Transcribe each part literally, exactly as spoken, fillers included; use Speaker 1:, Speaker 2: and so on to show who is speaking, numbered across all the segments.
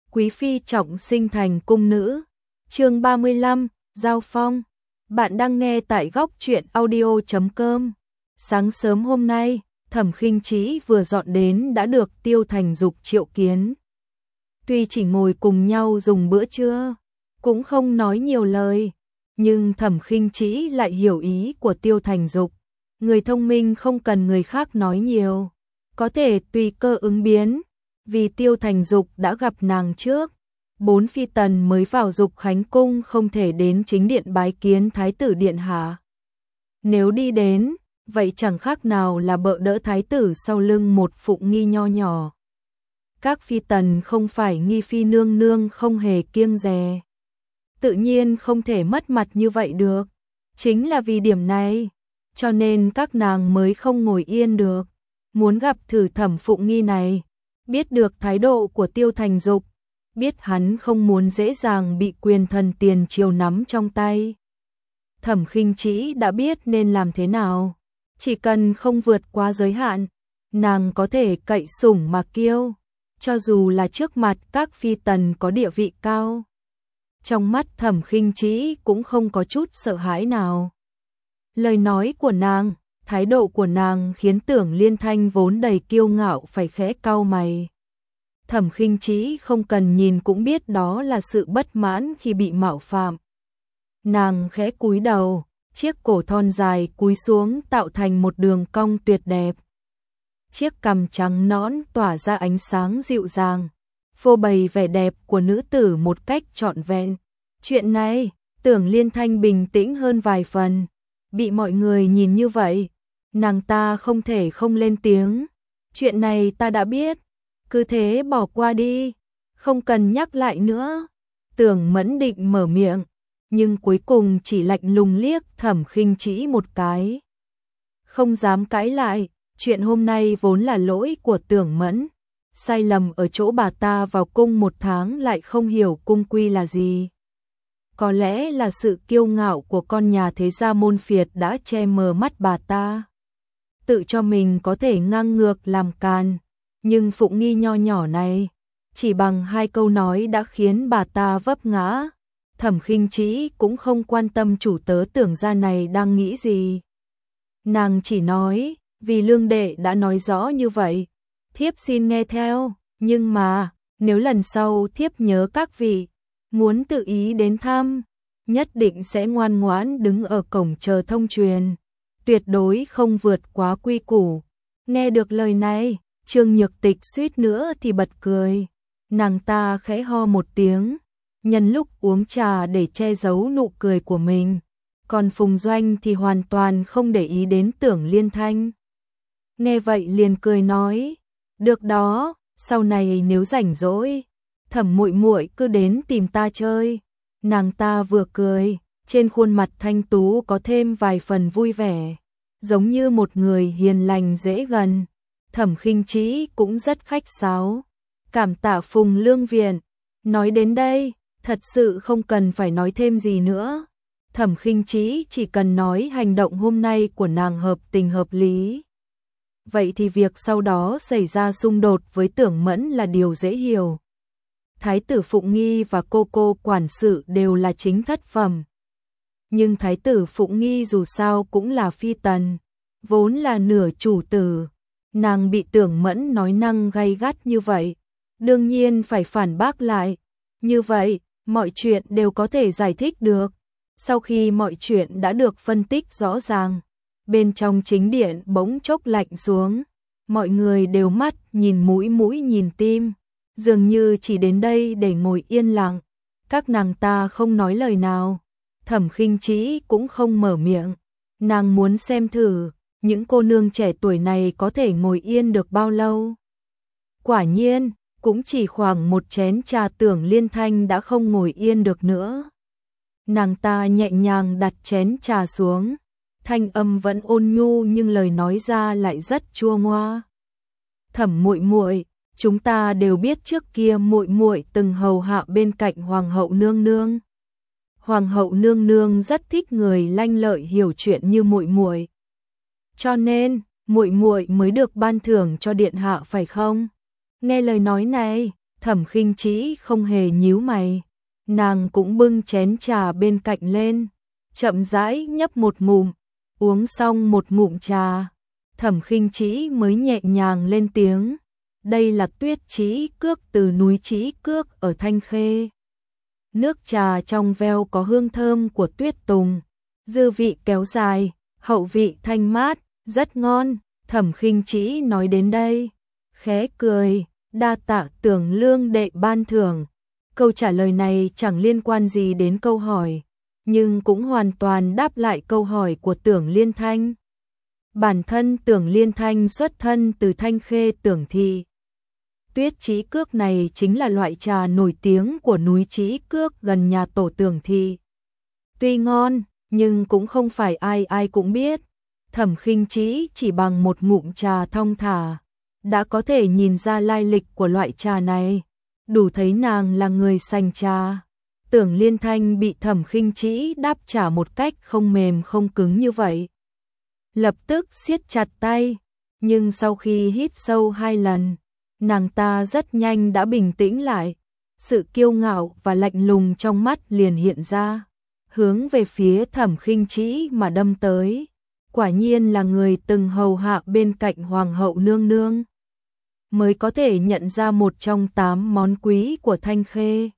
Speaker 1: quý phi trọng sinh thành cung nữ. Chương ba mươi lăm, Giao phong. Bạn đang nghe tại góc truyện audio chấm com. Sáng sớm hôm nay, Thẩm Khinh Chí vừa dọn đến đã được Tiêu Thành Dục triệu kiến. Tuy chỉ ngồi cùng nhau dùng bữa trưa, cũng không nói nhiều lời, nhưng Thẩm Khinh Chí lại hiểu ý của Tiêu Thành Dục. Người thông minh không cần người khác nói nhiều, có thể tùy cơ ứng biến. Vì Tiêu Thành Dục đã gặp nàng trước, bốn phi tần mới vào Dục Khánh cung không thể đến chính điện bái kiến thái tử điện hạ. Nếu đi đến, vậy chẳng khác nào là bợ đỡ thái tử sau lưng một phụng nghi nho nhỏ. Các phi tần không phải nghi phi nương nương không hề kiêng dè, tự nhiên không thể mất mặt như vậy được. Chính là vì điểm này, cho nên các nàng mới không ngồi yên được, muốn gặp thử Thẩm Phụng Nghi này. Biết được thái độ của Tiêu Thành Dục, biết hắn không muốn dễ dàng bị quyền thần tiền triều nắm trong tay. Thẩm Khinh Chí đã biết nên làm thế nào, chỉ cần không vượt quá giới hạn, nàng có thể cậy sủng mà kiêu, cho dù là trước mặt các phi tần có địa vị cao. Trong mắt Thẩm Khinh Chí cũng không có chút sợ hãi nào. Lời nói của nàng, thái độ của nàng khiến Tưởng Liên Thanh vốn đầy kiêu ngạo phải khẽ cau mày. Thẩm Khinh Chí không cần nhìn cũng biết đó là sự bất mãn khi bị mạo phạm. Nàng khẽ cúi đầu, chiếc cổ thon dài cúi xuống tạo thành một đường cong tuyệt đẹp. Chiếc cằm trắng nõn tỏa ra ánh sáng dịu dàng, phô bày vẻ đẹp của nữ tử một cách trọn vẹn. Chuyện này, Tưởng Liên Thanh bình tĩnh hơn vài phần. Bị mọi người nhìn như vậy, nàng ta không thể không lên tiếng. Chuyện này ta đã biết, cứ thế bỏ qua đi, không cần nhắc lại nữa. Tưởng Mẫn định mở miệng, nhưng cuối cùng chỉ lạnh lùng liếc Thẩm Khinh Chí một cái. Không dám cãi lại, chuyện hôm nay vốn là lỗi của Tưởng Mẫn. Sai lầm ở chỗ bà ta vào cung một tháng lại không hiểu cung quy là gì. Có lẽ là sự kiêu ngạo của con nhà thế gia môn phiệt đã che mờ mắt bà ta. Tự cho mình có thể ngang ngược làm càn, nhưng Phụng Nghi nho nhỏ này, chỉ bằng hai câu nói đã khiến bà ta vấp ngã. Thẩm Khinh Chí cũng không quan tâm chủ tớ Tưởng gia này đang nghĩ gì. Nàng chỉ nói, vì lương đệ đã nói rõ như vậy, thiếp xin nghe theo, nhưng mà, nếu lần sau thiếp nhớ các vị muốn tự ý đến thăm, nhất định sẽ ngoan ngoãn đứng ở cổng chờ thông truyền, tuyệt đối không vượt quá quy củ. Nghe được lời này, Trương Nhược Tịch suýt nữa thì bật cười. Nàng ta khẽ ho một tiếng, nhân lúc uống trà để che giấu nụ cười của mình. Còn Phùng Doanh thì hoàn toàn không để ý đến Tưởng Liên Thanh. Nghe vậy liền cười nói, được đó, sau này nếu rảnh rỗi, Thẩm muội muội cứ đến tìm ta chơi. Nàng ta vừa cười, trên khuôn mặt thanh tú có thêm vài phần vui vẻ, giống như một người hiền lành dễ gần. Thẩm Khinh Chí cũng rất khách sáo, cảm tạ Phùng Lương Viện. Nói đến đây, thật sự không cần phải nói thêm gì nữa. Thẩm Khinh Chí chỉ cần nói hành động hôm nay của nàng hợp tình hợp lý. Vậy thì việc sau đó xảy ra xung đột với Tưởng Mẫn là điều dễ hiểu. Thái tử Phụng Nghi và cô cô quản sự đều là chính thất phẩm. Nhưng thái tử Phụng Nghi dù sao cũng là phi tần, vốn là nửa chủ tử. Nàng bị Tưởng Mẫn nói năng gay gắt như vậy, đương nhiên phải phản bác lại. Như vậy, mọi chuyện đều có thể giải thích được. Sau khi mọi chuyện đã được phân tích rõ ràng, bên trong chính điện bỗng chốc lạnh xuống. Mọi người đều mắt nhìn mũi mũi nhìn tim, dường như chỉ đến đây để ngồi yên lặng. Các nàng ta không nói lời nào. Thẩm Khinh Chí cũng không mở miệng. Nàng muốn xem thử những cô nương trẻ tuổi này có thể ngồi yên được bao lâu. Quả nhiên, cũng chỉ khoảng một chén trà Tưởng Liên Thanh đã không ngồi yên được nữa. Nàng ta nhẹ nhàng đặt chén trà xuống, thanh âm vẫn ôn nhu nhưng lời nói ra lại rất chua ngoa. Thẩm muội muội, chúng ta đều biết trước kia muội muội từng hầu hạ bên cạnh hoàng hậu nương nương. Hoàng hậu nương nương rất thích người lanh lợi hiểu chuyện như muội muội. Cho nên, muội muội mới được ban thưởng cho điện hạ phải không? Nghe lời nói này, Thẩm Khinh Chí không hề nhíu mày, nàng cũng bưng chén trà bên cạnh lên, chậm rãi nhấp một ngụm, uống xong một ngụm trà, Thẩm Khinh Chí mới nhẹ nhàng lên tiếng, đây là tuyết trĩ cước từ núi Trĩ Cước ở Thanh Khê. Nước trà trong veo có hương thơm của tuyết tùng, dư vị kéo dài, hậu vị thanh mát, rất ngon. Thẩm Khinh Chí nói đến đây, khẽ cười, đa tạ Tưởng Lương đệ ban thưởng. Câu trả lời này chẳng liên quan gì đến câu hỏi, nhưng cũng hoàn toàn đáp lại câu hỏi của Tưởng Liên Thanh. Bản thân Tưởng Liên Thanh xuất thân từ Thanh Khê Tưởng thị. Tuyết Trĩ Cước này chính là loại trà nổi tiếng của núi Trĩ Cước gần nhà tổ Tưởng thị. Tuy ngon, nhưng cũng không phải ai ai cũng biết. Thẩm Khinh Chí chỉ bằng một ngụm trà thong thả, đã có thể nhìn ra lai lịch của loại trà này, đủ thấy nàng là người sành trà. Tưởng Liên Thanh bị Thẩm Khinh Chí đáp trả một cách không mềm không cứng như vậy, lập tức siết chặt tay, nhưng sau khi hít sâu hai lần, nàng ta rất nhanh đã bình tĩnh lại, sự kiêu ngạo và lạnh lùng trong mắt liền hiện ra, hướng về phía Thẩm Khinh Chí mà đâm tới. Quả nhiên là người từng hầu hạ bên cạnh Hoàng hậu nương nương, mới có thể nhận ra một trong tám món quý của Thanh Khê.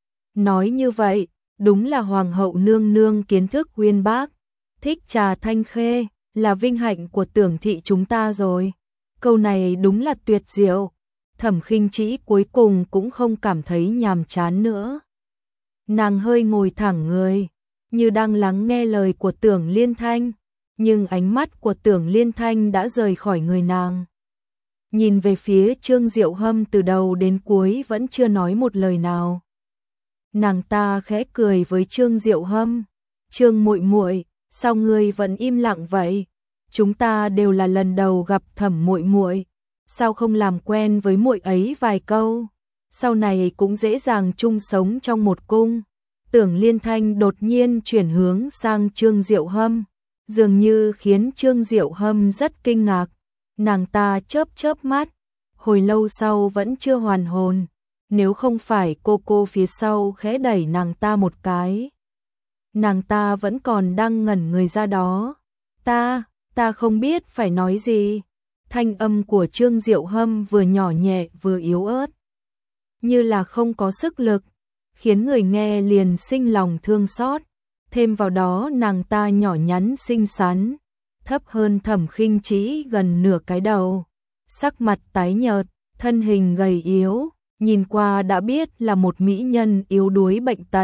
Speaker 1: Nói như vậy, đúng là Hoàng hậu nương nương kiến thức uyên bác, thích trà Thanh Khê, là vinh hạnh của Tưởng thị chúng ta rồi. Câu này đúng là tuyệt diệu. Thẩm Khinh Chí cuối cùng cũng không cảm thấy nhàm chán nữa. Nàng hơi ngồi thẳng người, như đang lắng nghe lời của Tưởng Liên Thanh, nhưng ánh mắt của Tưởng Liên Thanh đã rời khỏi người nàng. Nhìn về phía Trương Diệu Hâm từ đầu đến cuối vẫn chưa nói một lời nào. Nàng ta khẽ cười với Trương Diệu Hâm, "Trương muội muội, sao ngươi vẫn im lặng vậy? Chúng ta đều là lần đầu gặp Thẩm muội muội, sao không làm quen với muội ấy vài câu, sau này cũng dễ dàng chung sống trong một cung." Tưởng Liên Thanh đột nhiên chuyển hướng sang Trương Diệu Hâm, dường như khiến Trương Diệu Hâm rất kinh ngạc. Nàng ta chớp chớp mắt, hồi lâu sau vẫn chưa hoàn hồn, nếu không phải cô cô phía sau khẽ đẩy nàng ta một cái, nàng ta vẫn còn đang ngẩn người ra đó. Ta, ta không biết phải nói gì. Thanh âm của Trương Diệu Hâm vừa nhỏ nhẹ vừa yếu ớt, như là không có sức lực, khiến người nghe liền sinh lòng thương xót. Thêm vào đó nàng ta nhỏ nhắn xinh xắn, thấp hơn Thẩm Khinh Chí gần nửa cái đầu, sắc mặt tái nhợt, thân hình gầy yếu, nhìn qua đã biết là một mỹ nhân yếu đuối bệnh tật.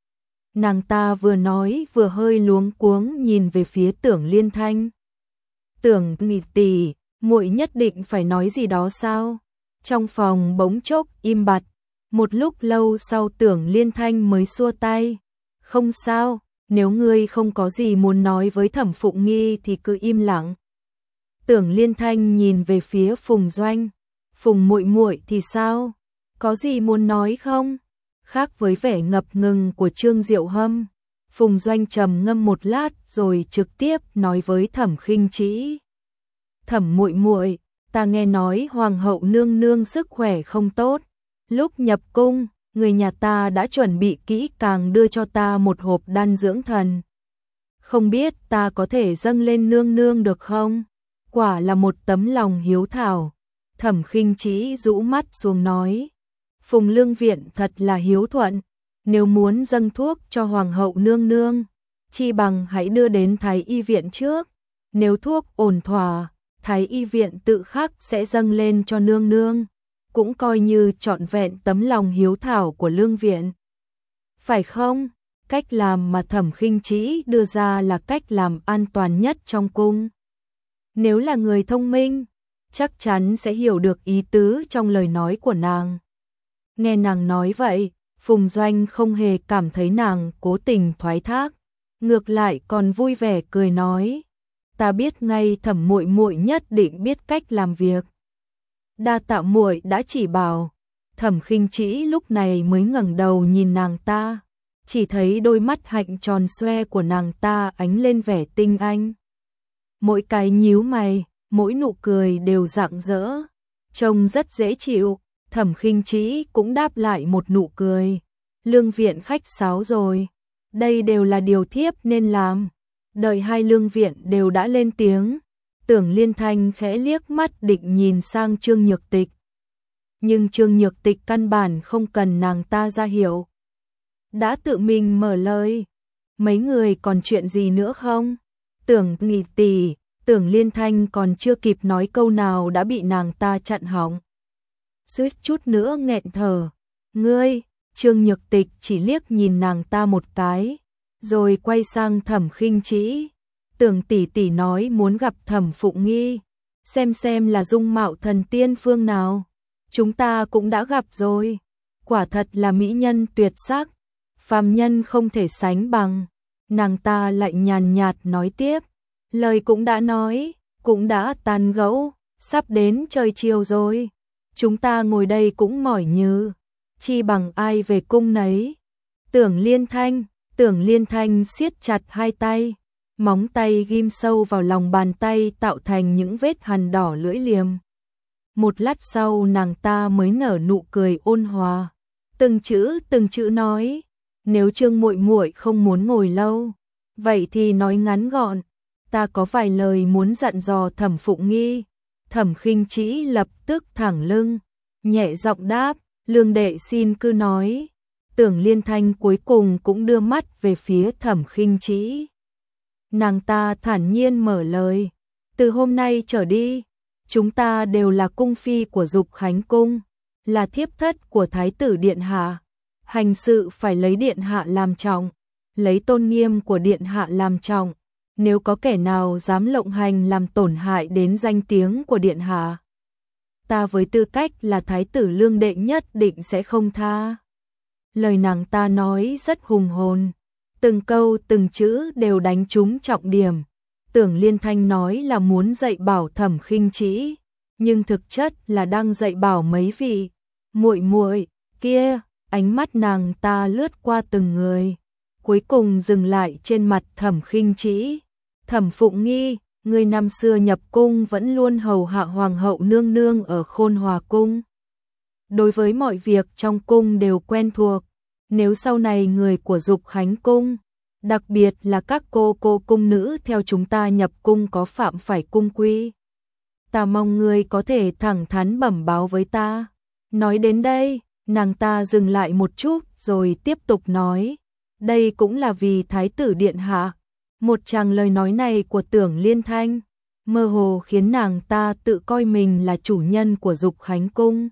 Speaker 1: Nàng ta vừa nói vừa hơi luống cuống nhìn về phía Tưởng Liên Thanh. "Tưởng nghỉ tỷ, muội nhất định phải nói gì đó sao?" Trong phòng bỗng chốc im bặt, một lúc lâu sau Tưởng Liên Thanh mới xua tay, "Không sao, nếu ngươi không có gì muốn nói với Thẩm Phụng Nghi thì cứ im lặng." Tưởng Liên Thanh nhìn về phía Phùng Doanh, "Phùng muội muội thì sao? Có gì muốn nói không?" Khác với vẻ ngập ngừng của Trương Diệu Hâm, Phùng Doanh trầm ngâm một lát rồi trực tiếp nói với Thẩm Khinh Chí, "Thẩm muội muội, ta nghe nói Hoàng hậu nương nương sức khỏe không tốt, lúc nhập cung, người nhà ta đã chuẩn bị kỹ càng đưa cho ta một hộp đan dưỡng thần. Không biết ta có thể dâng lên nương nương được không?" Quả là một tấm lòng hiếu thảo. Thẩm Khinh Chí rũ mắt xuống nói, "Phùng Lương Viện thật là hiếu thuận, nếu muốn dâng thuốc cho Hoàng hậu nương nương, chi bằng hãy đưa đến Thái y viện trước, nếu thuốc ổn thỏa, Thái y viện tự khắc sẽ dâng lên cho nương nương, cũng coi như trọn vẹn tấm lòng hiếu thảo của Lương Viện. Phải không?" Cách làm mà Thẩm Khinh Chí đưa ra là cách làm an toàn nhất trong cung. Nếu là người thông minh, chắc chắn sẽ hiểu được ý tứ trong lời nói của nàng. Nghe nàng nói vậy, Phùng Doanh không hề cảm thấy nàng cố tình thoái thác, ngược lại còn vui vẻ cười nói, "Ta biết ngay Thẩm muội muội nhất định biết cách làm việc. Đa tạ muội đã chỉ bảo." Thẩm Khinh Chí lúc này mới ngẩng đầu nhìn nàng ta, chỉ thấy đôi mắt hạnh tròn xoe của nàng ta ánh lên vẻ tinh anh. Mỗi cái nhíu mày, mỗi nụ cười đều rạng rỡ, trông rất dễ chịu. Thẩm Khinh Chí cũng đáp lại một nụ cười. Lương viện khách sáo rồi. Đây đều là điều thiếp nên làm. Đợi hai lương viện đều đã lên tiếng. Tưởng Liên Thanh khẽ liếc mắt định nhìn sang Trương Nhược Tịch. Nhưng Trương Nhược Tịch căn bản không cần nàng ta ra hiệu. Đã tự mình mở lời. Mấy người còn chuyện gì nữa không? Tưởng Nghị tỷ, Tưởng Liên Thanh còn chưa kịp nói câu nào đã bị nàng ta chặn họng. Suýt chút nữa nghẹn thở. Ngươi, Trương Nhược Tịch chỉ liếc nhìn nàng ta một cái, rồi quay sang Thẩm Khinh Chí. Tưởng tỷ tỷ nói muốn gặp Thẩm Phụng Nghi, xem xem là dung mạo thần tiên phương nào. Chúng ta cũng đã gặp rồi, quả thật là mỹ nhân tuyệt sắc, phàm nhân không thể sánh bằng. Nàng ta lại nhàn nhạt nói tiếp, lời cũng đã nói, cũng đã tàn gẫu, sắp đến trời chiều rồi. Chúng ta ngồi đây cũng mỏi nhừ, chi bằng ai về cung nấy. Tưởng Liên Thanh, Tưởng Liên Thanh siết chặt hai tay, móng tay ghim sâu vào lòng bàn tay tạo thành những vết hằn đỏ lưỡi liềm. Một lát sau nàng ta mới nở nụ cười ôn hòa, từng chữ từng chữ nói, nếu Trương muội muội không muốn ngồi lâu, vậy thì nói ngắn gọn, ta có vài lời muốn dặn dò Thẩm Phụng Nghi. Thẩm Khinh Chí lập tức thẳng lưng, nhẹ giọng đáp, lương đệ xin cứ nói. Tưởng Liên Thanh cuối cùng cũng đưa mắt về phía Thẩm Khinh Chí. Nàng ta thản nhiên mở lời, từ hôm nay trở đi, chúng ta đều là cung phi của Dục Khánh cung, là thiếp thất của Thái tử Điện Hạ. Hành sự phải lấy Điện Hạ làm trọng, lấy tôn nghiêm của Điện Hạ làm trọng. Nếu có kẻ nào dám lộng hành làm tổn hại đến danh tiếng của Điện Hạ, ta với tư cách là Thái tử Lương đệ nhất định sẽ không tha. Lời nàng ta nói rất hùng hồn, từng câu từng chữ đều đánh trúng trọng điểm. Tưởng Liên Thanh nói là muốn dạy bảo Thẩm Khinh Chí, nhưng thực chất là đang dạy bảo mấy vị muội muội kia. Ánh mắt nàng ta lướt qua từng người, cuối cùng dừng lại trên mặt Thẩm Khinh Chí. Thẩm Phụng Nghi, người năm xưa nhập cung vẫn luôn hầu hạ hoàng hậu nương nương ở Khôn Hòa cung. Đối với mọi việc trong cung đều quen thuộc. Nếu sau này người của Dục Khánh cung, đặc biệt là các cô cô cung nữ theo chúng ta nhập cung có phạm phải cung quy, ta mong người có thể thẳng thắn bẩm báo với ta. Nói đến đây, nàng ta dừng lại một chút rồi tiếp tục nói, đây cũng là vì Thái tử Điện Hạ. Một tràng lời nói này của Tưởng Liên Thanh, mơ hồ khiến nàng ta tự coi mình là chủ nhân của Dục Khánh cung.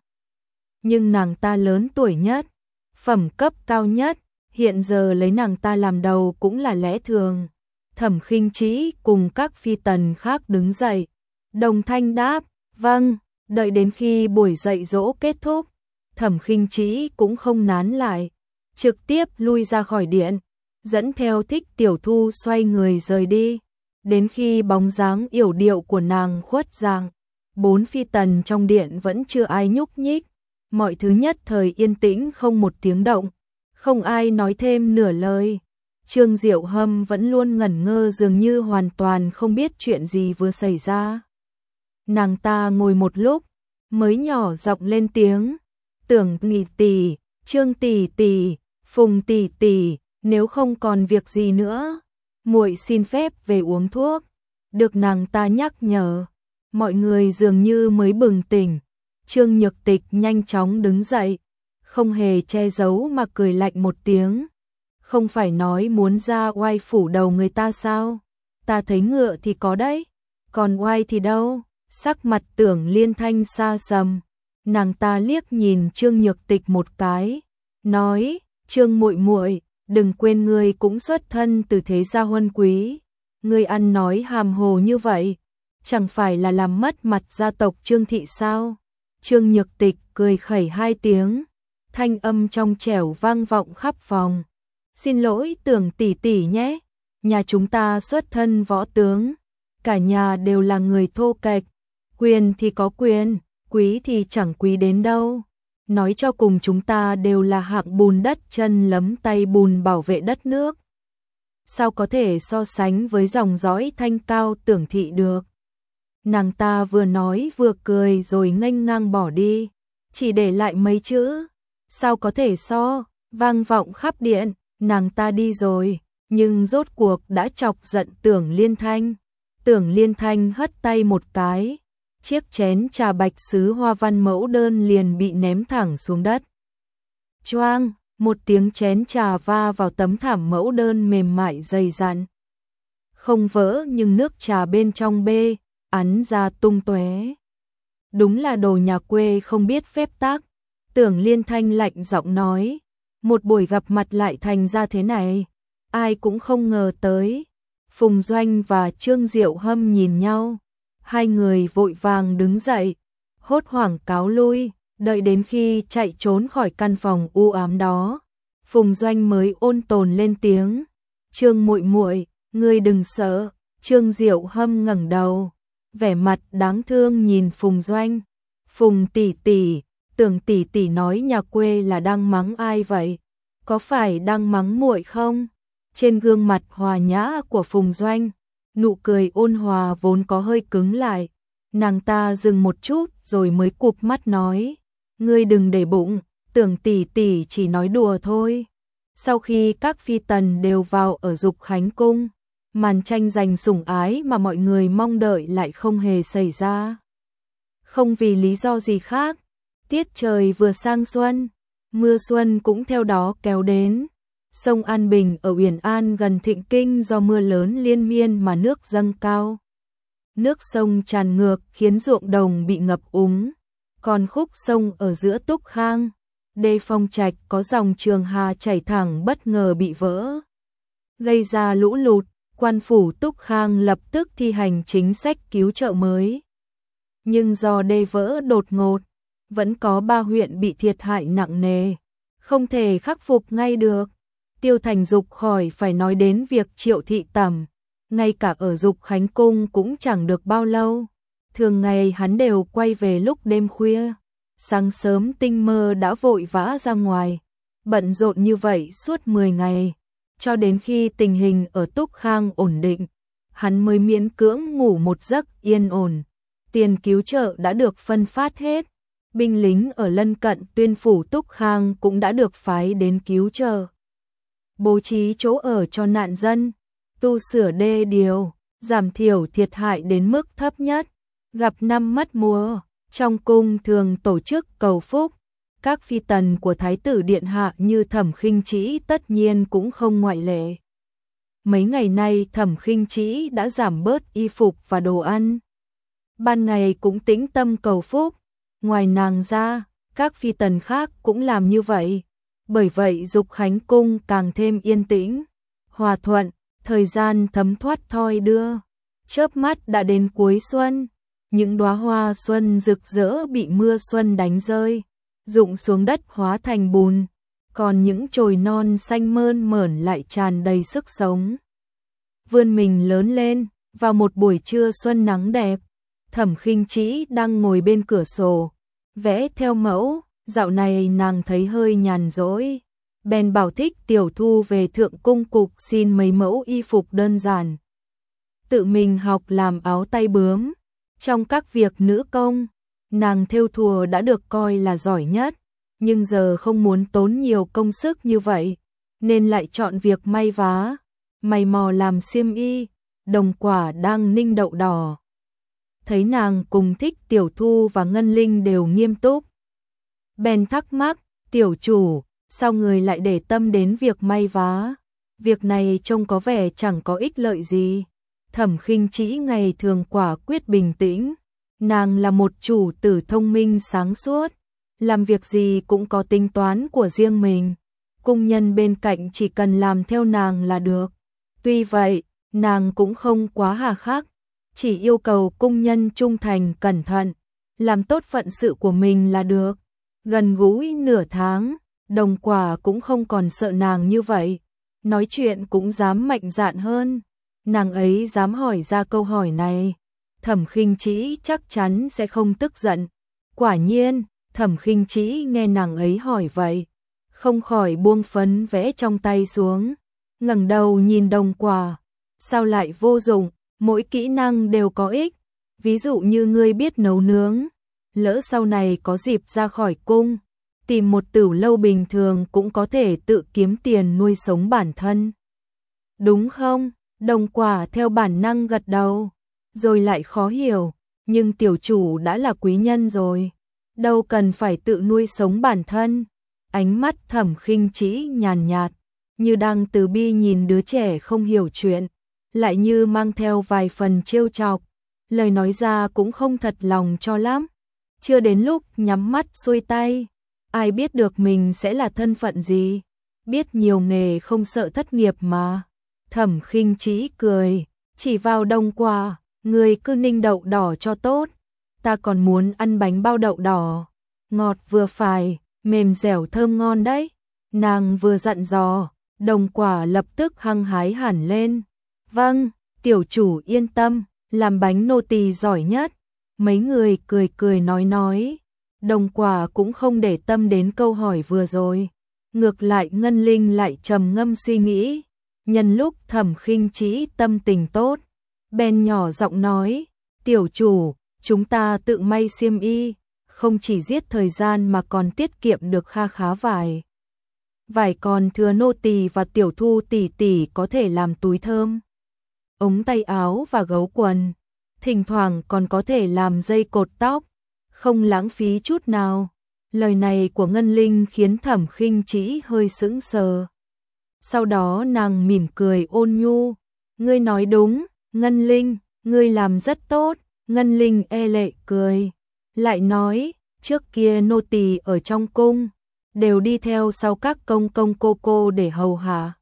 Speaker 1: Nhưng nàng ta lớn tuổi nhất, phẩm cấp cao nhất, hiện giờ lấy nàng ta làm đầu cũng là lẽ thường. Thẩm Khinh Chí cùng các phi tần khác đứng dậy, đồng thanh đáp, vâng. Đợi đến khi buổi dạy dỗ kết thúc, Thẩm Khinh Chí cũng không nán lại, trực tiếp lui ra khỏi điện, dẫn theo Thích Tiểu Thu xoay người rời đi. Đến khi bóng dáng yểu điệu của nàng khuất dạng, bốn phi tần trong điện vẫn chưa ai nhúc nhích. Mọi thứ nhất thời yên tĩnh không một tiếng động, không ai nói thêm nửa lời. Trương Diệu Hâm vẫn luôn ngẩn ngơ, dường như hoàn toàn không biết chuyện gì vừa xảy ra. Nàng ta ngồi một lúc, mới nhỏ giọng lên tiếng, Tưởng Nghị tỷ, Trương tỷ tỷ, Phùng tỷ tỷ, nếu không còn việc gì nữa, muội xin phép về uống thuốc. Được nàng ta nhắc nhở, mọi người dường như mới bừng tỉnh. Trương Nhược Tịch nhanh chóng đứng dậy, không hề che giấu mà cười lạnh một tiếng. Không phải nói muốn ra oai phủ đầu người ta sao? Ta thấy ngựa thì có đấy, còn oai thì đâu? Sắc mặt Tưởng Liên Thanh xa sầm, nàng ta liếc nhìn Trương Nhược Tịch một cái, nói, Trương muội muội, đừng quên ngươi cũng xuất thân từ thế gia huân quý, ngươi ăn nói hàm hồ như vậy, chẳng phải là làm mất mặt gia tộc Trương thị sao? Trương Nhược Tịch cười khẩy hai tiếng, thanh âm trong trẻo vang vọng khắp phòng. Xin lỗi Tưởng tỷ tỷ nhé, nhà chúng ta xuất thân võ tướng, cả nhà đều là người thô kệch, quyền thì có quyền, quý thì chẳng quý đến đâu. Nói cho cùng chúng ta đều là hạng bùn đất chân lấm tay bùn bảo vệ đất nước. Sao có thể so sánh với dòng dõi thanh cao Tưởng thị được? Nàng ta vừa nói vừa cười rồi nghênh ngang bỏ đi. chỉ để lại mấy chữ, sao có thể so, vang vọng khắp điện, nàng ta đi rồi, nhưng rốt cuộc đã chọc giận Tưởng Liên Thanh. Tưởng Liên Thanh hất tay một cái, chiếc chén trà bạch sứ hoa văn mẫu đơn liền bị ném thẳng xuống đất. Choang, một tiếng chén trà va vào tấm thảm mẫu đơn mềm mại dày dặn. Không vỡ nhưng nước trà bên trong bê, ắn ra tung tóe. Đúng là đồ nhà quê không biết phép tắc. Tưởng Liên Thanh lạnh giọng nói, một buổi gặp mặt lại thành ra thế này, ai cũng không ngờ tới. Phùng Doanh và Trương Diệu Hâm nhìn nhau, hai người vội vàng đứng dậy, hốt hoảng cáo lui, đợi đến khi chạy trốn khỏi căn phòng u ám đó, Phùng Doanh mới ôn tồn lên tiếng, "Trương muội muội, ngươi đừng sợ." Trương Diệu Hâm ngẩng đầu, vẻ mặt đáng thương nhìn Phùng Doanh. "Phùng tỷ tỷ, Tưởng tỷ tỷ nói nhà quê là đang mắng ai vậy? Có phải đang mắng muội không?" Trên gương mặt hòa nhã của Phùng Doanh, nụ cười ôn hòa vốn có hơi cứng lại. Nàng ta dừng một chút rồi mới cụp mắt nói, "Ngươi đừng để bụng, Tưởng tỷ tỷ chỉ nói đùa thôi." Sau khi các phi tần đều vào ở Dục Khánh cung, màn tranh giành sủng ái mà mọi người mong đợi lại không hề xảy ra. Không vì lý do gì khác, tiết trời vừa sang xuân, mưa xuân cũng theo đó kéo đến. Sông An Bình ở Uyển An gần Thịnh Kinh do mưa lớn liên miên mà nước dâng cao. Nước sông tràn ngược khiến ruộng đồng bị ngập úng. Còn khúc sông ở giữa Túc Khang, đê Phong Trạch có dòng Trường Hà chảy thẳng bất ngờ bị vỡ, gây ra lũ lụt. Quan phủ Túc Khang lập tức thi hành chính sách cứu trợ mới. Nhưng do đê vỡ đột ngột, vẫn có ba huyện bị thiệt hại nặng nề, không thể khắc phục ngay được. Tiêu Thành Dục khỏi phải nói đến việc Triệu Thị Tẩm, ngay cả ở Dục Khánh cung cũng chẳng được bao lâu. Thường ngày hắn đều quay về lúc đêm khuya, sáng sớm tinh mơ đã vội vã ra ngoài, bận rộn như vậy suốt mười ngày, cho đến khi tình hình ở Túc Khang ổn định, hắn mới miễn cưỡng ngủ một giấc yên ổn. Tiền cứu trợ đã được phân phát hết, binh lính ở lân cận Tuyên phủ Túc Khang cũng đã được phái đến cứu trợ, bố trí chỗ ở cho nạn dân, tu sửa đê điều, giảm thiểu thiệt hại đến mức thấp nhất. Gặp năm mất mùa, trong cung thường tổ chức cầu phúc, các phi tần của Thái tử Điện Hạ như Thẩm Khinh Trĩ tất nhiên cũng không ngoại lệ. Mấy ngày nay Thẩm Khinh Trĩ đã giảm bớt y phục và đồ ăn, ban ngày cũng tĩnh tâm cầu phúc. Ngoài nàng ra, các phi tần khác cũng làm như vậy. Bởi vậy Dục Khánh cung càng thêm yên tĩnh, hòa thuận, thời gian thấm thoát thoi đưa. Chớp mắt đã đến cuối xuân, những đóa hoa xuân rực rỡ bị mưa xuân đánh rơi, rụng xuống đất hóa thành bùn, còn những chồi non xanh mơn mởn lại tràn đầy sức sống. Vươn mình lớn lên, vào một buổi trưa xuân nắng đẹp, Thẩm Khinh Trĩ đang ngồi bên cửa sổ, vẽ theo mẫu. Dạo này nàng thấy hơi nhàn rỗi, bèn bảo Thích Tiểu Thu về Thượng Cung Cục xin mấy mẫu y phục đơn giản. Tự mình học làm áo tay bướm. Trong các việc nữ công, nàng thêu thùa đã được coi là giỏi nhất, nhưng giờ không muốn tốn nhiều công sức như vậy, nên lại chọn việc may vá, mày mò làm xiêm y. Đồng Quả đang ninh đậu đỏ, thấy nàng cùng Thích Tiểu Thu và Ngân Linh đều nghiêm túc, bèn thắc mắc, "Tiểu chủ, sao người lại để tâm đến việc may vá? Việc này trông có vẻ chẳng có ích lợi gì." Thẩm Khinh Trĩ ngày thường quả quyết bình tĩnh, nàng là một chủ tử thông minh sáng suốt, làm việc gì cũng có tính toán của riêng mình, cung nhân bên cạnh chỉ cần làm theo nàng là được. Tuy vậy, nàng cũng không quá hà khắc, chỉ yêu cầu cung nhân trung thành cẩn thận, làm tốt phận sự của mình là được. Gần gũi nửa tháng, Đồng Quả cũng không còn sợ nàng như vậy, nói chuyện cũng dám mạnh dạn hơn. Nàng ấy dám hỏi ra câu hỏi này, Thẩm Khinh Trĩ chắc chắn sẽ không tức giận. Quả nhiên, Thẩm Khinh Trĩ nghe nàng ấy hỏi vậy, không khỏi buông phấn vẽ trong tay xuống, ngẩng đầu nhìn Đồng Quả, "Sao lại vô dụng, mỗi kỹ năng đều có ích, ví dụ như ngươi biết nấu nướng, lỡ sau này có dịp ra khỏi cung, tìm một tửu lâu bình thường cũng có thể tự kiếm tiền nuôi sống bản thân. Đúng không? Đồng Quả theo bản năng gật đầu, rồi lại khó hiểu, nhưng tiểu chủ đã là quý nhân rồi, đâu cần phải tự nuôi sống bản thân. Ánh mắt Thẩm Khinh Trĩ nhàn nhạt, như đang từ bi nhìn đứa trẻ không hiểu chuyện, lại như mang theo vài phần trêu chọc, lời nói ra cũng không thật lòng cho lắm. Chưa đến lúc nhắm mắt xuôi tay, ai biết được mình sẽ là thân phận gì, biết nhiều nghề không sợ thất nghiệp mà. Thẩm Khinh Trĩ cười, chỉ vào Đồng Quả, người cứ ninh đậu đỏ cho tốt, ta còn muốn ăn bánh bao đậu đỏ, ngọt vừa phải, mềm dẻo thơm ngon đấy. Nàng vừa dặn dò, Đồng Quả lập tức hăng hái hẳn lên. Vâng, tiểu chủ yên tâm, làm bánh nô tỳ giỏi nhất. Mấy người cười cười nói nói. Đồng Quả cũng không để tâm đến câu hỏi vừa rồi. Ngược lại Ngân Linh lại trầm ngâm suy nghĩ. Nhân lúc Thẩm Khinh Trĩ tâm tình tốt, bèn nhỏ giọng nói, tiểu chủ, chúng ta tự may xiêm y, không chỉ giết thời gian mà còn tiết kiệm được kha khá vải. Vải còn thừa nô tỳ và tiểu thu tỷ tỷ có thể làm túi thơm, ống tay áo và gấu quần, thỉnh thoảng còn có thể làm dây cột tóc, không lãng phí chút nào. Lời này của Ngân Linh khiến Thẩm Khinh Trĩ hơi sững sờ. Sau đó nàng mỉm cười ôn nhu, ngươi nói đúng, Ngân Linh, ngươi làm rất tốt. Ngân Linh e lệ cười, lại nói, trước kia nô tỳ ở trong cung, đều đi theo sau các công công cô cô để hầu hạ.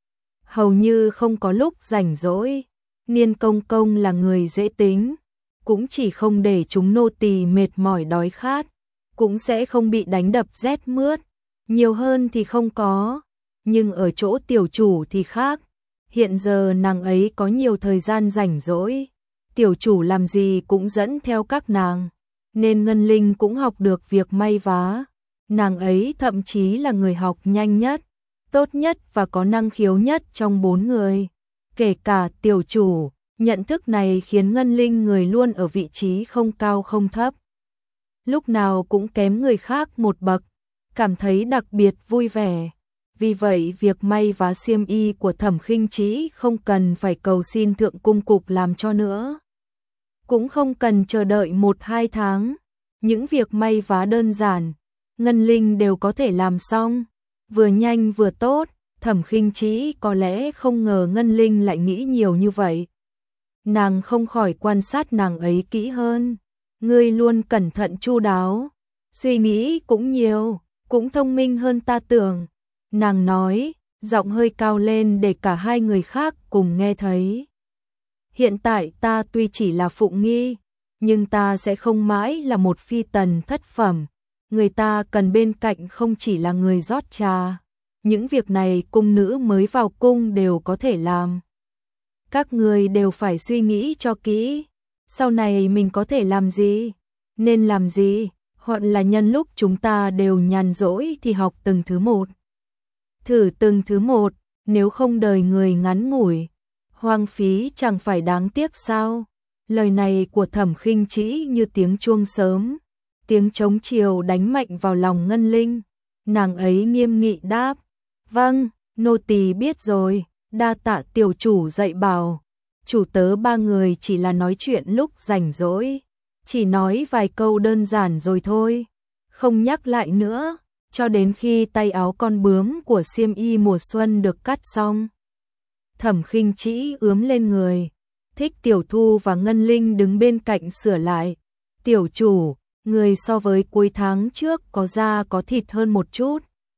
Speaker 1: Hầu như không có lúc rảnh rỗi, Niên công công là người dễ tính, cũng chỉ không để chúng nô tỳ mệt mỏi đói khát, cũng sẽ không bị đánh đập rét mướt, nhiều hơn thì không có, nhưng ở chỗ tiểu chủ thì khác, hiện giờ nàng ấy có nhiều thời gian rảnh rỗi, tiểu chủ làm gì cũng dẫn theo các nàng, nên Ngân Linh cũng học được việc may vá, nàng ấy thậm chí là người học nhanh nhất, tốt nhất và có năng khiếu nhất trong bốn người, kể cả tiểu chủ. Nhận thức này khiến Ngân Linh người luôn ở vị trí không cao không thấp, lúc nào cũng kém người khác một bậc, cảm thấy đặc biệt vui vẻ. Vì vậy việc may vá xiêm y của Thẩm Khinh Trĩ không cần phải cầu xin thượng cung cục làm cho nữa, cũng không cần chờ đợi một hai tháng, những việc may vá đơn giản, Ngân Linh đều có thể làm xong, vừa nhanh vừa tốt. Thẩm Khinh Trĩ có lẽ không ngờ Ngân Linh lại nghĩ nhiều như vậy. Nàng không khỏi quan sát nàng ấy kỹ hơn. Ngươi luôn cẩn thận chu đáo, suy nghĩ cũng nhiều, cũng thông minh hơn ta tưởng. Nàng nói, giọng hơi cao lên để cả hai người khác cùng nghe thấy. Hiện tại ta tuy chỉ là phụng nghi, nhưng ta sẽ không mãi là một phi tần thất phẩm. Người ta cần bên cạnh không chỉ là người rót trà. Những việc này cung nữ mới vào cung đều có thể làm. Các người đều phải suy nghĩ cho kỹ, sau này mình có thể làm gì, nên làm gì, hoặc là nhân lúc chúng ta đều nhàn rỗi thì học từng thứ một. Thử từng thứ một, nếu không đời người ngắn ngủi, hoang phí chẳng phải đáng tiếc sao? Lời này của Thẩm Khinh Trĩ như tiếng chuông sớm, tiếng trống chiều đánh mạnh vào lòng Ngân Linh. Nàng ấy nghiêm nghị đáp, vâng, nô tỳ biết rồi, đa tạ tiểu chủ dạy bảo. Chủ tớ ba người chỉ là nói chuyện lúc rảnh rỗi, chỉ nói vài câu đơn giản rồi thôi, không nhắc lại nữa, cho đến khi tay áo con bướm của xiêm y mùa xuân được cắt xong. Thẩm Khinh Trĩ ướm lên người, Thích Tiểu Thu và Ngân Linh đứng bên cạnh sửa lại. Tiểu chủ, người so với cuối tháng trước có da có thịt hơn một chút,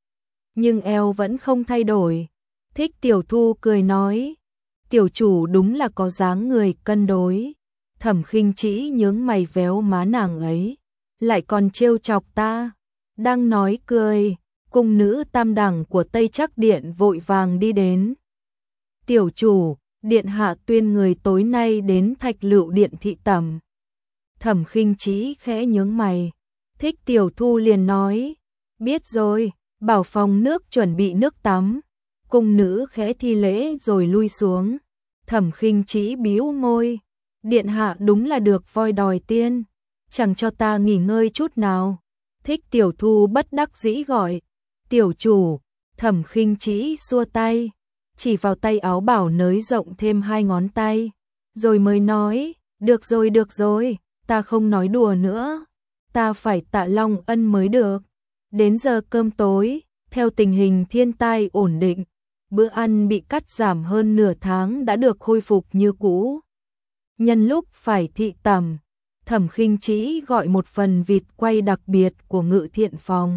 Speaker 1: nhưng eo vẫn không thay đổi. Thích Tiểu Thu cười nói, tiểu chủ đúng là có dáng người cân đối. Thẩm Khinh Trĩ nhướng mày véo má nàng ấy, lại còn trêu chọc ta. Đang nói cười, cung nữ tam đẳng của Tây Trắc Điện vội vàng đi đến. Tiểu chủ, điện hạ tuyên người tối nay đến Thạch Lựu Điện thị tẩm. Thẩm Khinh Trĩ khẽ nhướng mày, Thích Tiểu Thu liền nói, biết rồi, bảo phòng nước chuẩn bị nước tắm. Cung nữ khẽ thi lễ rồi lui xuống. Thẩm Khinh Trĩ bĩu môi, điện hạ đúng là được voi đòi tiên, chẳng cho ta nghỉ ngơi chút nào. Thích Tiểu Thu bất đắc dĩ gọi, tiểu chủ. Thẩm Khinh Trĩ xua tay, chỉ vào tay áo bảo nới rộng thêm hai ngón tay, rồi mới nói, được rồi được rồi, ta không nói đùa nữa, ta phải tạ Long Ân mới được. Đến giờ cơm tối, theo tình hình thiên tai ổn định, bữa ăn bị cắt giảm hơn nửa tháng đã được khôi phục như cũ. Nhân lúc phải thị tẩm, Thẩm Khinh Trĩ gọi một phần vịt quay đặc biệt của Ngự Thiện Phòng.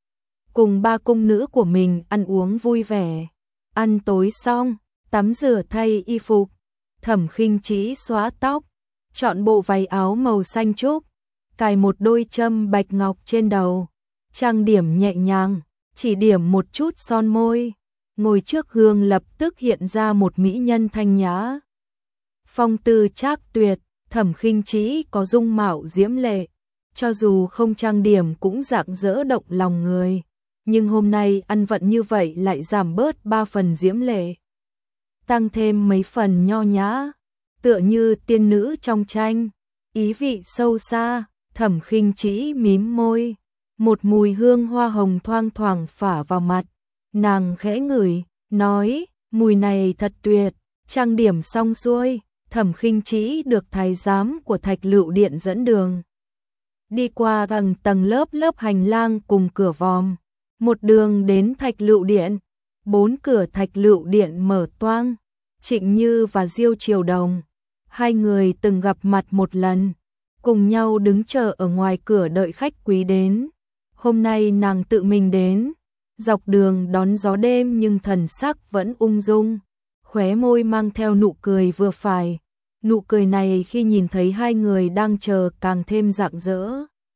Speaker 1: Cùng ba cung nữ của mình ăn uống vui vẻ. Ăn tối xong, tắm rửa thay y phục, Thẩm Khinh Trĩ xóa tóc, chọn bộ váy áo màu xanh trúc, cài một đôi châm bạch ngọc trên đầu, trang điểm nhẹ nhàng, chỉ điểm một chút son môi, ngồi trước gương lập tức hiện ra một mỹ nhân thanh nhã. Phong tư trác tuyệt, Thẩm Khinh Trĩ có dung mạo diễm lệ, cho dù không trang điểm cũng rạng rỡ động lòng người, nhưng hôm nay ăn vận như vậy lại giảm bớt ba phần diễm lệ, tăng thêm mấy phần nho nhã, tựa như tiên nữ trong tranh, ý vị sâu xa. Thẩm Khinh Trĩ mím môi, một mùi hương hoa hồng thoang thoảng phả vào mặt, nàng khẽ ngửi, nói, mùi này thật tuyệt. Trang điểm xong xuôi, Thẩm Khinh Trĩ được thái giám của Thạch Lựu Điện dẫn đường. Đi qua tầng tầng lớp lớp hành lang cùng cửa vòm, một đường đến Thạch Lựu Điện. Bốn cửa Thạch Lựu Điện mở toang, Trịnh Như và Diêu Triều Đồng, hai người từng gặp mặt một lần, cùng nhau đứng chờ ở ngoài cửa đợi khách quý đến. Hôm nay nàng tự mình đến, dọc đường đón gió đêm nhưng thần sắc vẫn ung dung, khóe môi mang theo nụ cười vừa phải. Nụ cười này khi nhìn thấy hai người đang chờ càng thêm rạng rỡ,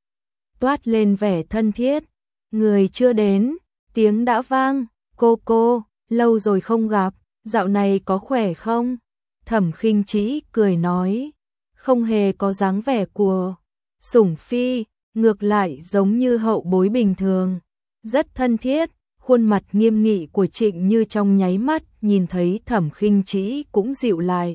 Speaker 1: toát lên vẻ thân thiết. Người chưa đến, tiếng đã vang, cô cô, lâu rồi không gặp, dạo này có khỏe không? Thẩm Khinh Trĩ cười nói, không hề có dáng vẻ của sủng phi, ngược lại giống như hậu bối bình thường, rất thân thiết. Khuôn mặt nghiêm nghị của Trịnh Như trong nháy mắt nhìn thấy Thẩm Khinh Trĩ cũng dịu lại,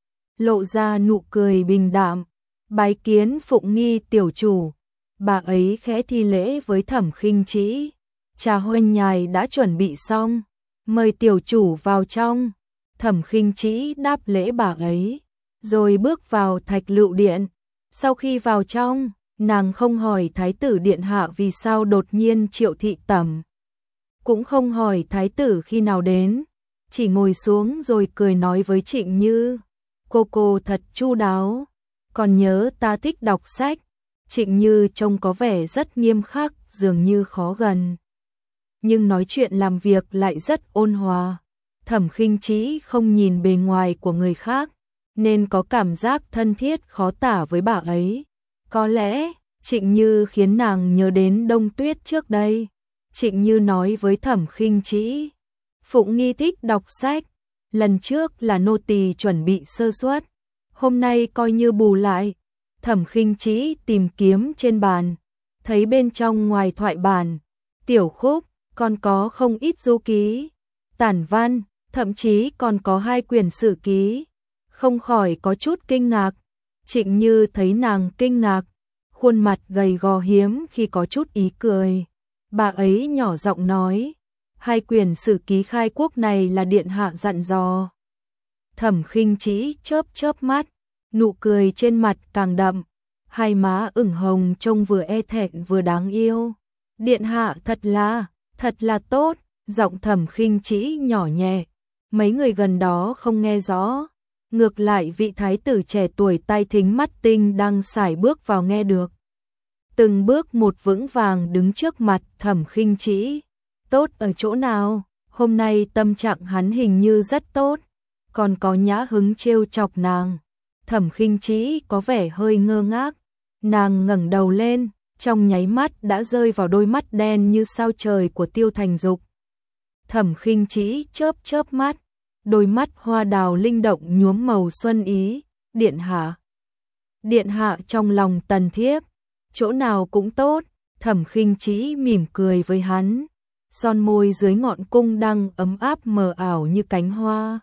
Speaker 1: lộ ra nụ cười bình đạm. Bái kiến Phụng Nghi tiểu chủ. Bà ấy khẽ thi lễ với Thẩm Khinh Trĩ, trà hoành nhài đã chuẩn bị xong, mời tiểu chủ vào trong. Thẩm Khinh Trĩ đáp lễ bà ấy, rồi bước vào Thạch Lựu Điện. Sau khi vào trong, nàng không hỏi thái tử điện hạ vì sao đột nhiên triệu thị tẩm, cũng không hỏi thái tử khi nào đến, chỉ ngồi xuống rồi cười nói với Trịnh Như, cô cô thật chu đáo, còn nhớ ta thích đọc sách. Trịnh Như trông có vẻ rất nghiêm khắc, dường như khó gần, nhưng nói chuyện làm việc lại rất ôn hòa. Thẩm Khinh Trĩ không nhìn bề ngoài của người khác, nên có cảm giác thân thiết khó tả với bà ấy. Có lẽ, Trịnh Như khiến nàng nhớ đến Đông Tuyết trước đây. Trịnh Như nói với Thẩm Khinh Trĩ, Phụng Nghi thích đọc sách, lần trước là nô tỳ chuẩn bị sơ suất, hôm nay coi như bù lại. Thẩm Khinh Trĩ tìm kiếm trên bàn, thấy bên trong ngoài thoại bản, tiểu khúc, còn có không ít du ký, tản văn, thậm chí còn có hai quyển sử ký, không khỏi có chút kinh ngạc. Trịnh Như thấy nàng kinh ngạc, khuôn mặt gầy gò hiếm khi có chút ý cười. Bà ấy nhỏ giọng nói, hai quyển sử ký khai quốc này là điện hạ dặn dò. Thẩm Khinh Trĩ chớp chớp mắt, nụ cười trên mặt càng đậm, hai má ửng hồng trông vừa e thẹn vừa đáng yêu. Điện hạ thật là, thật là tốt. Giọng Thẩm Khinh Trĩ nhỏ nhẹ, mấy người gần đó không nghe rõ, ngược lại vị thái tử trẻ tuổi tai thính mắt tinh đang sải bước vào nghe được. Từng bước một vững vàng đứng trước mặt Thẩm Khinh Trĩ. Tốt ở chỗ nào? Hôm nay tâm trạng hắn hình như rất tốt, còn có nhã hứng trêu chọc nàng. Thẩm Khinh Trĩ có vẻ hơi ngơ ngác, nàng ngẩng đầu lên, trong nháy mắt đã rơi vào đôi mắt đen như sao trời của Tiêu Thành Dục. Thẩm Khinh Trĩ chớp chớp mắt, đôi mắt hoa đào linh động nhuốm màu xuân ý. Điện hạ, điện hạ trong lòng tần thiếp, chỗ nào cũng tốt. Thẩm Khinh Trĩ mỉm cười với hắn, son môi dưới ngọn cung đăng ấm áp mờ ảo như cánh hoa,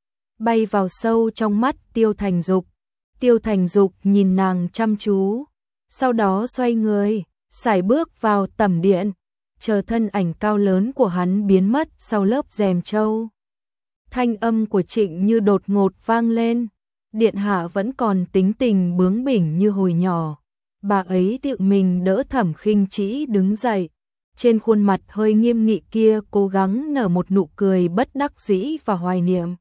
Speaker 1: bay vào sâu trong mắt Tiêu Thành Dục. Tiêu Thành Dục nhìn nàng chăm chú, sau đó xoay người, sải bước vào tẩm điện, chờ thân ảnh cao lớn của hắn biến mất sau lớp rèm trâu. Thanh âm của Trịnh Như đột ngột vang lên, điện hạ vẫn còn tính tình bướng bỉnh như hồi nhỏ. Bà ấy tự mình đỡ Thẩm Khinh Trĩ đứng dậy, trên khuôn mặt hơi nghiêm nghị kia cố gắng nở một nụ cười bất đắc dĩ và hoài niệm.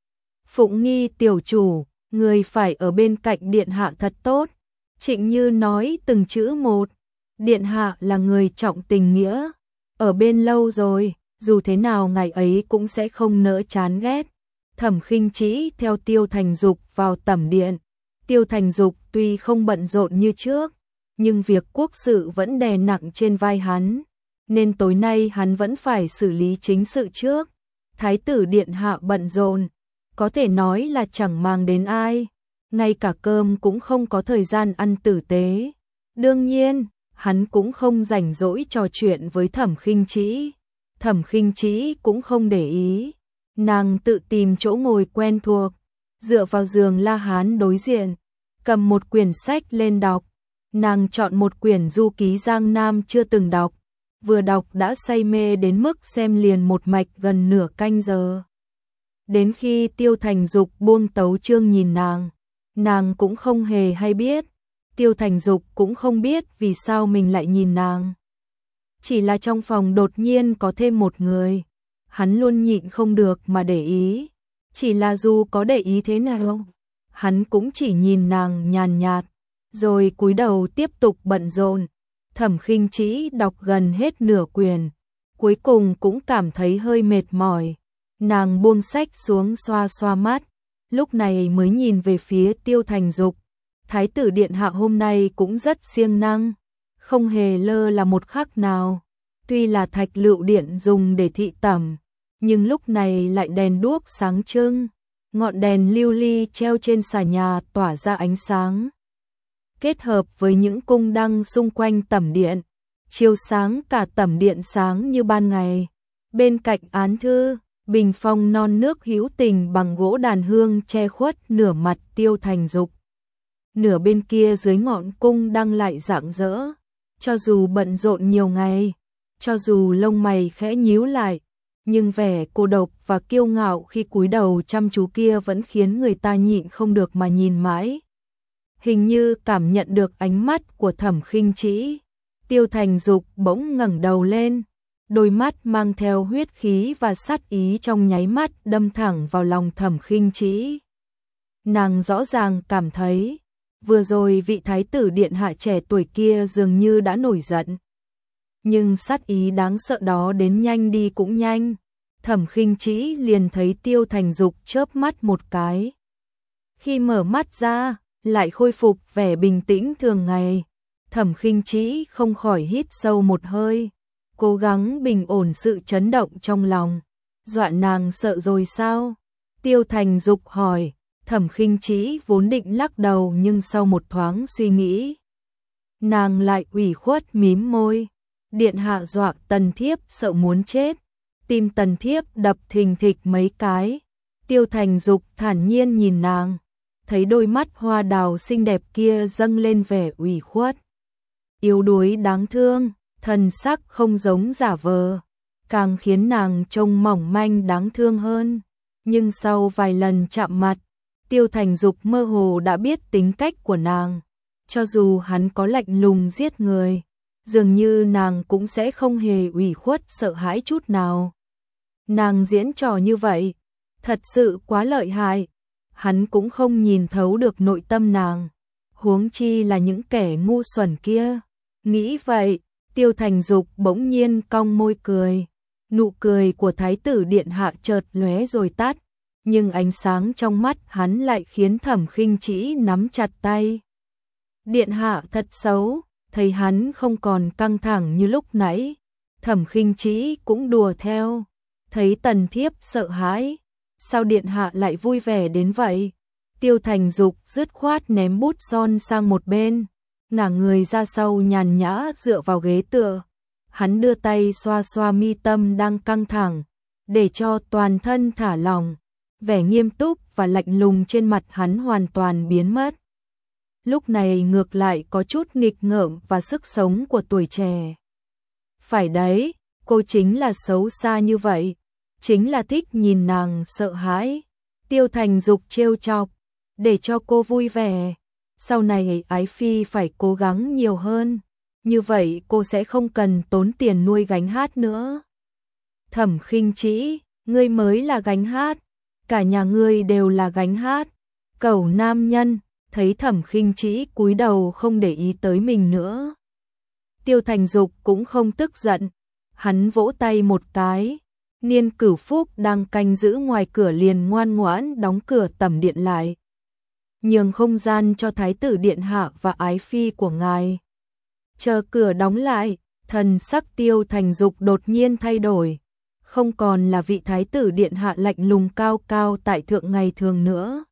Speaker 1: Phụng Nghi tiểu chủ, người phải ở bên cạnh điện hạ thật tốt. Trịnh Như nói từng chữ một, điện hạ là người trọng tình nghĩa, ở bên lâu rồi, dù thế nào ngày ấy cũng sẽ không nỡ chán ghét. Thẩm Khinh Trĩ theo Tiêu Thành Dục vào tẩm điện. Tiêu Thành Dục tuy không bận rộn như trước, nhưng việc quốc sự vẫn đè nặng trên vai hắn, nên tối nay hắn vẫn phải xử lý chính sự trước. Thái tử điện hạ bận rộn, có thể nói là chẳng mang đến ai, ngay cả cơm cũng không có thời gian ăn tử tế. Đương nhiên, hắn cũng không rảnh rỗi trò chuyện với Thẩm Khinh Trĩ. Thẩm Khinh Trĩ cũng không để ý, nàng tự tìm chỗ ngồi quen thuộc, dựa vào giường La Hán đối diện, cầm một quyển sách lên đọc. Nàng chọn một quyển du ký Giang Nam chưa từng đọc, vừa đọc đã say mê đến mức xem liền một mạch gần nửa canh giờ. Đến khi Tiêu Thành Dục buông tấu chương nhìn nàng, nàng cũng không hề hay biết, Tiêu Thành Dục cũng không biết vì sao mình lại nhìn nàng. Chỉ là trong phòng đột nhiên có thêm một người, hắn luôn nhịn không được mà để ý, chỉ là dù có để ý thế nào, hắn cũng chỉ nhìn nàng nhàn nhạt, rồi cúi đầu tiếp tục bận rộn. Thẩm Khinh Trĩ đọc gần hết nửa quyển, cuối cùng cũng cảm thấy hơi mệt mỏi. Nàng buông sách xuống xoa xoa mắt, lúc này mới nhìn về phía Tiêu Thành Dục. Thái tử điện hạ hôm nay cũng rất siêng năng, không hề lơ là một khắc nào. Tuy là thạch lựu điện dùng để thị tẩm, nhưng lúc này lại đèn đuốc sáng trưng, ngọn đèn lưu ly treo trên xà nhà tỏa ra ánh sáng. Kết hợp với những cung đăng xung quanh tẩm điện, chiếu sáng cả tẩm điện sáng như ban ngày. Bên cạnh án thư, bình phong non nước hữu tình bằng gỗ đàn hương che khuất nửa mặt Tiêu Thành Dục. Nửa bên kia dưới ngọn cung đăng lại rạng rỡ, cho dù bận rộn nhiều ngày, cho dù lông mày khẽ nhíu lại, nhưng vẻ cô độc và kiêu ngạo khi cúi đầu chăm chú kia vẫn khiến người ta nhịn không được mà nhìn mãi. Hình như cảm nhận được ánh mắt của Thẩm Khinh Trĩ, Tiêu Thành Dục bỗng ngẩng đầu lên, đôi mắt mang theo huyết khí và sát ý trong nháy mắt đâm thẳng vào lòng Thẩm Khinh Trĩ. Nàng rõ ràng cảm thấy, vừa rồi vị thái tử điện hạ trẻ tuổi kia dường như đã nổi giận. Nhưng sát ý đáng sợ đó đến nhanh đi cũng nhanh. Thẩm Khinh Trĩ liền thấy Tiêu Thành Dục chớp mắt một cái. Khi mở mắt ra, lại khôi phục vẻ bình tĩnh thường ngày. Thẩm Khinh Trĩ không khỏi hít sâu một hơi, cố gắng bình ổn sự chấn động trong lòng. Dọa nàng sợ rồi sao? Tiêu Thành Dục hỏi. Thẩm Khinh Trĩ vốn định lắc đầu nhưng sau một thoáng suy nghĩ, nàng lại ủy khuất mím môi. Điện hạ dọa tần thiếp sợ muốn chết. Tim tần thiếp đập thình thịch mấy cái. Tiêu Thành Dục thản nhiên nhìn nàng, thấy đôi mắt hoa đào xinh đẹp kia dâng lên vẻ ủy khuất, yếu đuối đáng thương, thần sắc không giống giả vờ, càng khiến nàng trông mỏng manh đáng thương hơn. Nhưng sau vài lần chạm mặt, Tiêu Thành Dục mơ hồ đã biết tính cách của nàng, cho dù hắn có lạnh lùng giết người, dường như nàng cũng sẽ không hề ủy khuất sợ hãi chút nào. Nàng diễn trò như vậy, thật sự quá lợi hại, hắn cũng không nhìn thấu được nội tâm nàng, huống chi là những kẻ ngu xuẩn kia. Nghĩ vậy, Tiêu Thành Dục bỗng nhiên cong môi cười, nụ cười của thái tử điện hạ chợt lóe rồi tắt, nhưng ánh sáng trong mắt hắn lại khiến Thẩm Khinh Trĩ nắm chặt tay. Điện hạ thật xấu. Thấy hắn không còn căng thẳng như lúc nãy, Thẩm Khinh Trĩ cũng đùa theo. Thấy tần thiếp sợ hãi, sao điện hạ lại vui vẻ đến vậy? Tiêu Thành Dục dứt khoát ném bút son sang một bên, ngả người ra sau nhàn nhã dựa vào ghế tựa. Hắn đưa tay xoa xoa mi tâm đang căng thẳng, để cho toàn thân thả lỏng. Vẻ nghiêm túc và lạnh lùng trên mặt hắn hoàn toàn biến mất. lúc này ngược lại có chút nghịch ngợm và sức sống của tuổi trẻ. Phải đấy, cô chính là xấu xa như vậy, chính là thích nhìn nàng sợ hãi. Tiêu Thành Dục trêu chọc, để cho cô vui vẻ. Sau này Ái Phi phải cố gắng nhiều hơn, như vậy cô sẽ không cần tốn tiền nuôi gánh hát nữa. Thẩm Khinh Trĩ, ngươi mới là gánh hát, cả nhà ngươi đều là gánh hát. Cẩu nam nhân, thấy Thẩm Khinh Trĩ cúi đầu không để ý tới mình nữa. Tiêu Thành Dục cũng không tức giận, hắn vỗ tay một cái. Niên Cửu Phúc đang canh giữ ngoài cửa liền ngoan ngoãn đóng cửa tẩm điện lại, nhường không gian cho Thái tử điện hạ và Ái Phi của ngài. Chờ cửa đóng lại, thần sắc Tiêu Thành Dục đột nhiên thay đổi, không còn là vị Thái tử điện hạ lạnh lùng cao cao tại thượng ngày thường nữa.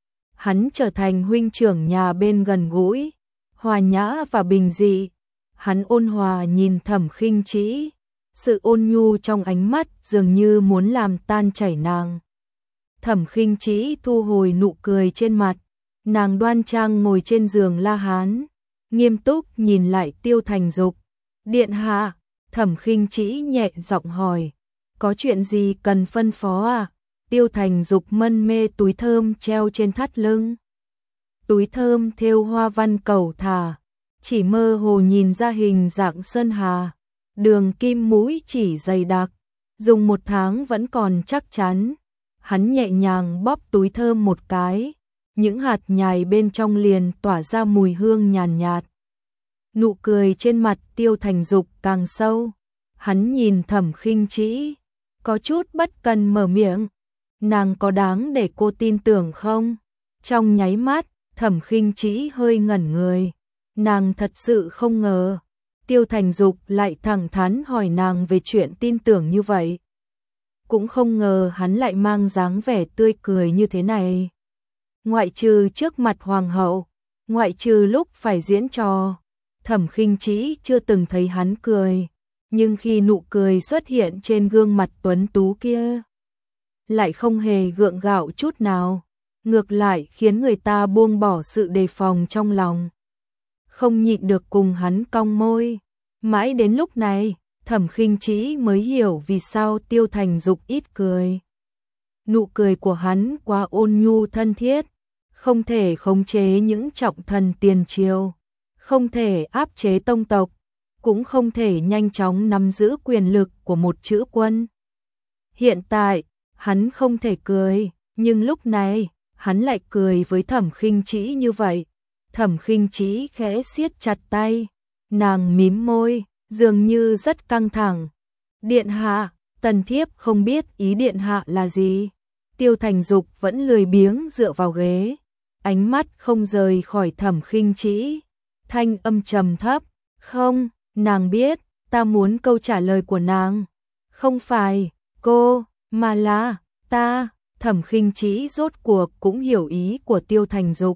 Speaker 1: Hắn trở thành huynh trưởng nhà bên gần gũi, hòa nhã và bình dị. Hắn ôn hòa nhìn Thẩm Khinh Trĩ, sự ôn nhu trong ánh mắt dường như muốn làm tan chảy nàng. Thẩm Khinh Trĩ thu hồi nụ cười trên mặt, nàng đoan trang ngồi trên giường La Hán, nghiêm túc nhìn lại Tiêu Thành Dục. Điện hạ, Thẩm Khinh Trĩ nhẹ giọng hỏi, có chuyện gì cần phân phó à? Tiêu Thành Dục mân mê túi thơm treo trên thắt lưng. Túi thơm thêu hoa văn cẩu thả, chỉ mơ hồ nhìn ra hình dạng sơn hà, đường kim mũi chỉ dày đặc, dùng một tháng vẫn còn chắc chắn. Hắn nhẹ nhàng bóp túi thơm một cái, những hạt nhài bên trong liền tỏa ra mùi hương nhàn nhạt. Nụ cười trên mặt Tiêu Thành Dục càng sâu, hắn nhìn Thẩm Khinh Trĩ, có chút bất cần mở miệng, nàng có đáng để cô tin tưởng không? Trong nháy mắt, Thẩm Khinh Trĩ hơi ngẩn người, nàng thật sự không ngờ Tiêu Thành Dục lại thẳng thắn hỏi nàng về chuyện tin tưởng như vậy. Cũng không ngờ hắn lại mang dáng vẻ tươi cười như thế này. Ngoại trừ trước mặt hoàng hậu, ngoại trừ lúc phải diễn trò, Thẩm Khinh Trĩ chưa từng thấy hắn cười, nhưng khi nụ cười xuất hiện trên gương mặt tuấn tú kia, lại không hề gượng gạo chút nào, ngược lại khiến người ta buông bỏ sự đề phòng trong lòng. Không nhịn được cùng hắn cong môi. Mãi đến lúc này, Thẩm Khinh Trĩ mới hiểu vì sao Tiêu Thành Dục ít cười. Nụ cười của hắn quá ôn nhu thân thiết, không thể khống chế những trọng thần tiền triều, không thể áp chế tông tộc, cũng không thể nhanh chóng nắm giữ quyền lực của một chữ quân. Hiện tại, hắn không thể cười, nhưng lúc này, hắn lại cười với Thẩm Khinh Trĩ như vậy. Thẩm Khinh Trĩ khẽ siết chặt tay, nàng mím môi, dường như rất căng thẳng. Điện hạ, tần thiếp không biết ý điện hạ là gì. Tiêu Thành Dục vẫn lười biếng dựa vào ghế, ánh mắt không rời khỏi Thẩm Khinh Trĩ, thanh âm trầm thấp, không, nàng biết, ta muốn câu trả lời của nàng. Không phải, cô, mà là, ta. Thẩm Khinh Trĩ rốt cuộc cũng hiểu ý của Tiêu Thành Dục.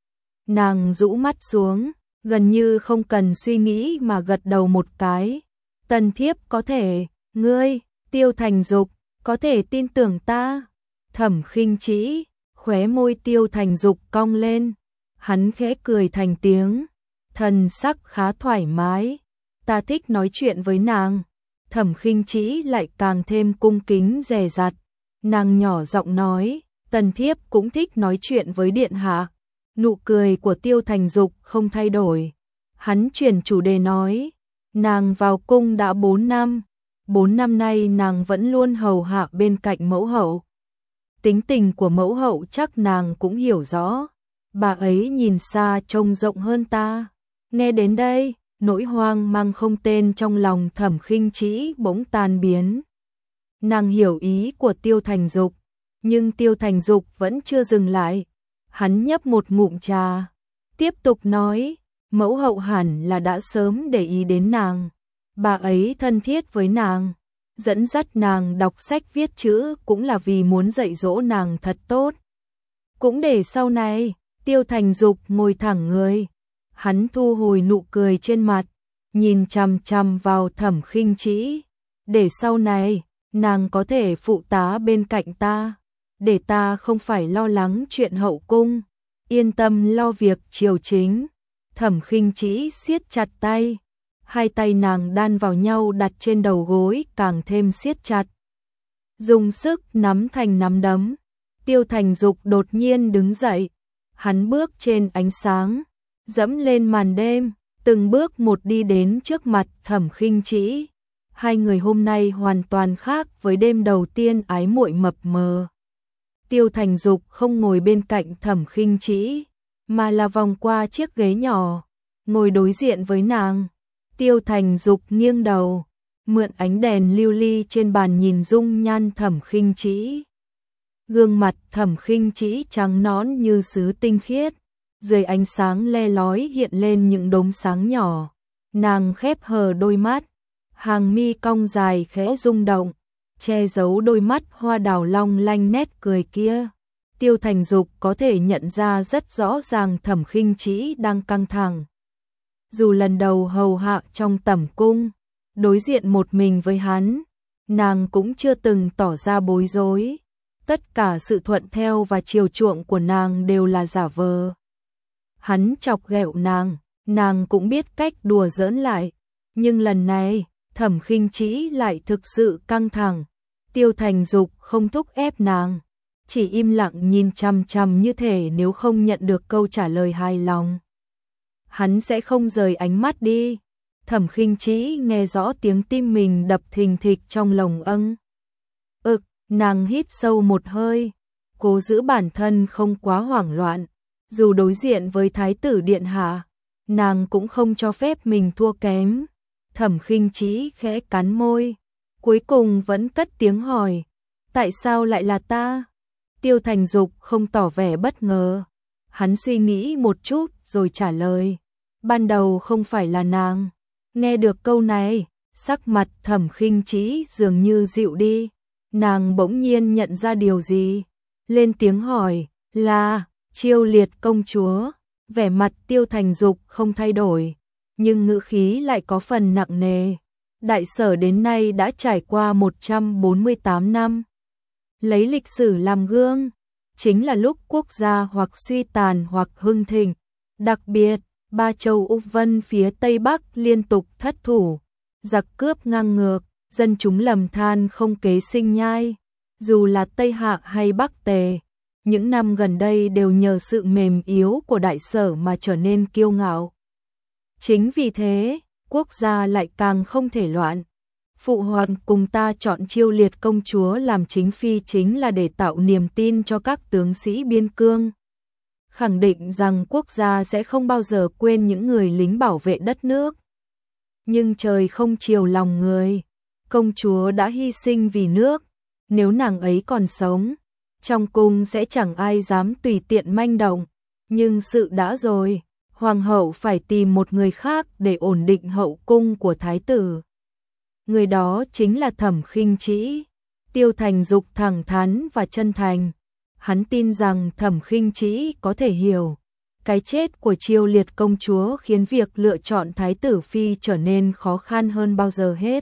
Speaker 1: Nàng rũ mắt xuống, gần như không cần suy nghĩ mà gật đầu một cái. Tần thiếp có thể, ngươi, Tiêu Thành Dục, có thể tin tưởng ta. Thẩm Khinh Trĩ, khóe môi Tiêu Thành Dục cong lên, hắn khẽ cười thành tiếng, thần sắc khá thoải mái. Ta thích nói chuyện với nàng. Thẩm Khinh Trĩ lại càng thêm cung kính dè dặt. Nàng nhỏ giọng nói, tần thiếp cũng thích nói chuyện với điện hạ. Nụ cười của Tiêu Thành Dục không thay đổi. Hắn chuyển chủ đề nói, nàng vào cung đã bốn năm. Bốn năm nay nàng vẫn luôn hầu hạ bên cạnh mẫu hậu. Tính tình của mẫu hậu chắc nàng cũng hiểu rõ. Bà ấy nhìn xa trông rộng hơn ta. Nghe đến đây, nỗi hoang mang không tên trong lòng Thẩm Khinh Trĩ bỗng tan biến. Nàng hiểu ý của Tiêu Thành Dục, nhưng Tiêu Thành Dục vẫn chưa dừng lại. Hắn nhấp một ngụm trà, tiếp tục nói, mẫu hậu hẳn là đã sớm để ý đến nàng. Bà ấy thân thiết với nàng, dẫn dắt nàng đọc sách viết chữ cũng là vì muốn dạy dỗ nàng thật tốt. Cũng để sau này, Tiêu Thành Dục ngồi thẳng người. Hắn thu hồi nụ cười trên mặt, nhìn chằm chằm vào Thẩm Khinh Trĩ. Để sau này, nàng có thể phụ tá bên cạnh ta, để ta không phải lo lắng chuyện hậu cung. yên tâm lo việc triều chính. Thẩm Khinh Trĩ siết chặt tay, hai tay nàng đan vào nhau đặt trên đầu gối càng thêm siết chặt. Dùng sức nắm thành nắm đấm. Tiêu Thành Dục đột nhiên đứng dậy, hắn bước trên ánh sáng, dẫm lên màn đêm, từng bước một đi đến trước mặt Thẩm Khinh Trĩ. Hai người hôm nay hoàn toàn khác với đêm đầu tiên ái muội mập mờ. Tiêu Thành Dục không ngồi bên cạnh Thẩm Khinh Trĩ, mà là vòng qua chiếc ghế nhỏ, ngồi đối diện với nàng. Tiêu Thành Dục nghiêng đầu, mượn ánh đèn lưu ly trên bàn nhìn dung nhan Thẩm Khinh Trĩ. Gương mặt Thẩm Khinh Trĩ trắng nõn như sứ tinh khiết, dưới ánh sáng le lói hiện lên những đốm sáng nhỏ. Nàng khép hờ đôi mắt, hàng mi cong dài khẽ rung động, che giấu đôi mắt hoa đào long lanh nét cười kia. Tiêu Thành Dục có thể nhận ra rất rõ ràng Thẩm Khinh Trĩ đang căng thẳng. Dù lần đầu hầu hạ trong tẩm cung, đối diện một mình với hắn, nàng cũng chưa từng tỏ ra bối rối. Tất cả sự thuận theo và chiều chuộng của nàng đều là giả vờ. Hắn chọc ghẹo nàng, nàng cũng biết cách đùa giỡn lại. Nhưng lần này, Thẩm Khinh Trĩ lại thực sự căng thẳng. Tiêu Thành Dục không thúc ép nàng, chỉ im lặng nhìn chằm chằm như thể nếu không nhận được câu trả lời hài lòng, hắn sẽ không rời ánh mắt đi. Thẩm Khinh Trĩ nghe rõ tiếng tim mình đập thình thịch trong lồng âng. Ực, nàng hít sâu một hơi, cố giữ bản thân không quá hoảng loạn. Dù đối diện với Thái tử Điện Hạ, nàng cũng không cho phép mình thua kém. Thẩm Khinh Trĩ khẽ cắn môi, cuối cùng vẫn cất tiếng hỏi, tại sao lại là ta? Tiêu Thành Dục không tỏ vẻ bất ngờ, hắn suy nghĩ một chút rồi trả lời, ban đầu không phải là nàng. Nghe được câu này, sắc mặt Thẩm Khinh Trĩ dường như dịu đi, nàng bỗng nhiên nhận ra điều gì, lên tiếng hỏi, là Chiêu Liệt công chúa. Vẻ mặt Tiêu Thành Dục không thay đổi, nhưng ngữ khí lại có phần nặng nề. Đại Sở đến nay đã trải qua một trăm bốn mươi tám năm. Lấy lịch sử làm gương, chính là lúc quốc gia hoặc suy tàn hoặc hưng thịnh. Đặc biệt, ba châu Úc Vân phía Tây Bắc liên tục thất thủ, giặc cướp ngang ngược, dân chúng lầm than không kế sinh nhai. Dù là Tây Hạ hay Bắc Tề, những năm gần đây đều nhờ sự mềm yếu của Đại Sở mà trở nên kiêu ngạo. Chính vì thế, quốc gia lại càng không thể loạn. Phụ hoàng cùng ta chọn Chiêu Liệt công chúa làm chính phi chính là để tạo niềm tin cho các tướng sĩ biên cương, khẳng định rằng quốc gia sẽ không bao giờ quên những người lính bảo vệ đất nước. Nhưng trời không chiều lòng người, công chúa đã hy sinh vì nước, nếu nàng ấy còn sống, trong cung sẽ chẳng ai dám tùy tiện manh động. Nhưng sự đã rồi, hoàng hậu phải tìm một người khác để ổn định hậu cung của thái tử. Người đó chính là Thẩm Khinh Trĩ. Tiêu Thành Dục thẳng thắn và chân thành. Hắn tin rằng Thẩm Khinh Trĩ có thể hiểu. Cái chết của Chiêu Liệt công chúa khiến việc lựa chọn thái tử phi trở nên khó khăn hơn bao giờ hết.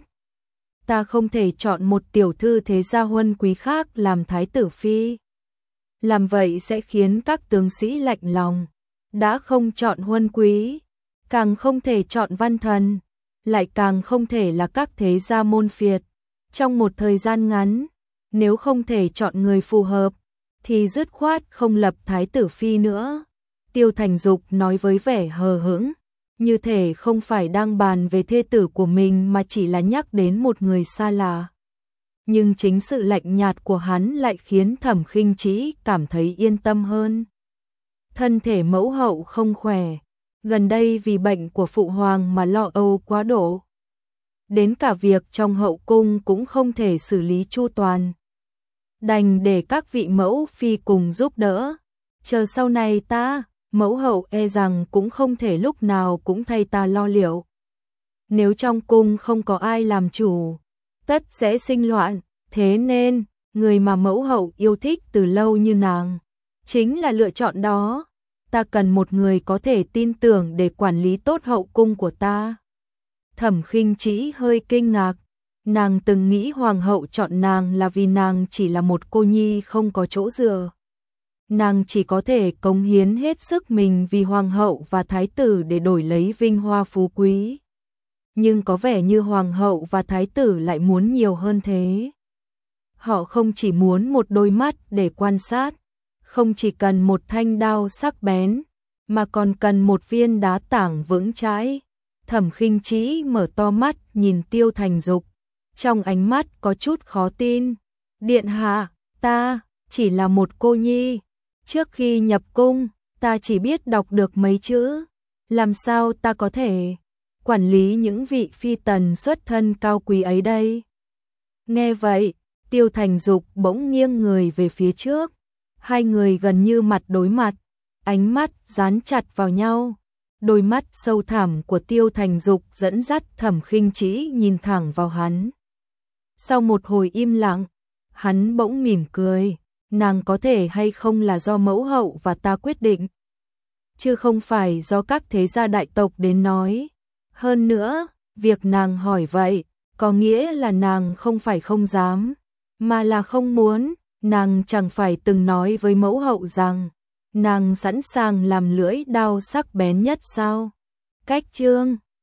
Speaker 1: Ta không thể chọn một tiểu thư thế gia huân quý khác làm thái tử phi. Làm vậy sẽ khiến các tướng sĩ lạnh lòng. Đã không chọn huân quý, càng không thể chọn văn thần, lại càng không thể là các thế gia môn phiệt. Trong một thời gian ngắn, nếu không thể chọn người phù hợp, thì dứt khoát không lập thái tử phi nữa. Tiêu Thành Dục nói với vẻ hờ hững, như thể không phải đang bàn về thê tử của mình mà chỉ là nhắc đến một người xa lạ. Nhưng chính sự lạnh nhạt của hắn lại khiến Thẩm Khinh Trĩ cảm thấy yên tâm hơn. Thân thể mẫu hậu không khỏe, gần đây vì bệnh của phụ hoàng mà lo âu quá độ. Đến cả việc trong hậu cung cũng không thể xử lý chu toàn. Đành để các vị mẫu phi cùng giúp đỡ. Chờ sau này ta, mẫu hậu e rằng cũng không thể lúc nào cũng thay ta lo liệu. Nếu trong cung không có ai làm chủ, tất sẽ sinh loạn. Thế nên, người mà mẫu hậu yêu thích từ lâu như nàng, chính là lựa chọn đó. Ta cần một người có thể tin tưởng để quản lý tốt hậu cung của ta. Thẩm Khinh Trĩ hơi kinh ngạc. Nàng từng nghĩ hoàng hậu chọn nàng là vì nàng chỉ là một cô nhi không có chỗ dựa. nàng chỉ có thể cống hiến hết sức mình vì hoàng hậu và thái tử để đổi lấy vinh hoa phú quý. Nhưng có vẻ như hoàng hậu và thái tử lại muốn nhiều hơn thế. Họ không chỉ muốn một đôi mắt để quan sát, không chỉ cần một thanh đao sắc bén, mà còn cần một viên đá tảng vững chãi. Thẩm Khinh Trĩ mở to mắt nhìn Tiêu Thành Dục, trong ánh mắt có chút khó tin. Điện hạ, ta chỉ là một cô nhi, trước khi nhập cung, ta chỉ biết đọc được mấy chữ, làm sao ta có thể quản lý những vị phi tần xuất thân cao quý ấy đây? Nghe vậy, Tiêu Thành Dục bỗng nghiêng người về phía trước, hai người gần như mặt đối mặt, ánh mắt dán chặt vào nhau. Đôi mắt sâu thẳm của Tiêu Thành Dục dẫn dắt Thẩm Khinh Trĩ nhìn thẳng vào hắn. Sau một hồi im lặng, hắn bỗng mỉm cười, nàng có thể hay không là do mẫu hậu và ta quyết định, chứ không phải do các thế gia đại tộc đến nói. Hơn nữa, việc nàng hỏi vậy, có nghĩa là nàng không phải không dám, mà là không muốn. Nàng chẳng phải từng nói với mẫu hậu rằng nàng sẵn sàng làm lưỡi đao sắc bén nhất sao? Cách chương